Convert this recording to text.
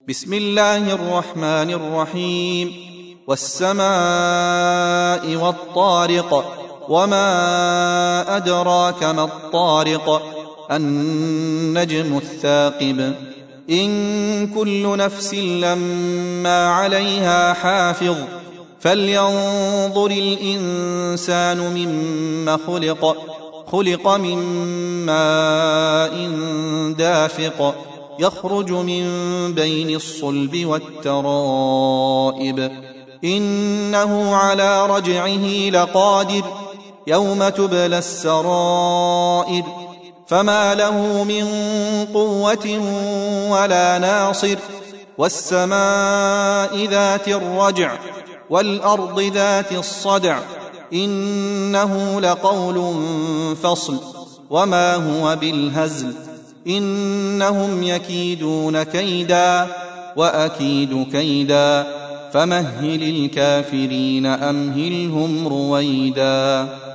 بسم الله الرحمن الرحيم. والسماء والطارق، وما أدراك ما الطارق، النجم الثاقب. إن كل نفس لما عليها حافظ، فلينظر الإنسان مما خلق. خلق من ماء دافق، يخرج من بين الصلب والترائب. إنه على رجعه لقادر، يوم تبلى السرائر. فما له من قوة ولا ناصر. والسماء ذات الرجع، والأرض ذات الصدع. إنه لقول فصل، وما هو بالهزل. إنهم يكيدون كيدا، وأكيد كيدا. فمهل الكافرين أمهلهم رويدا.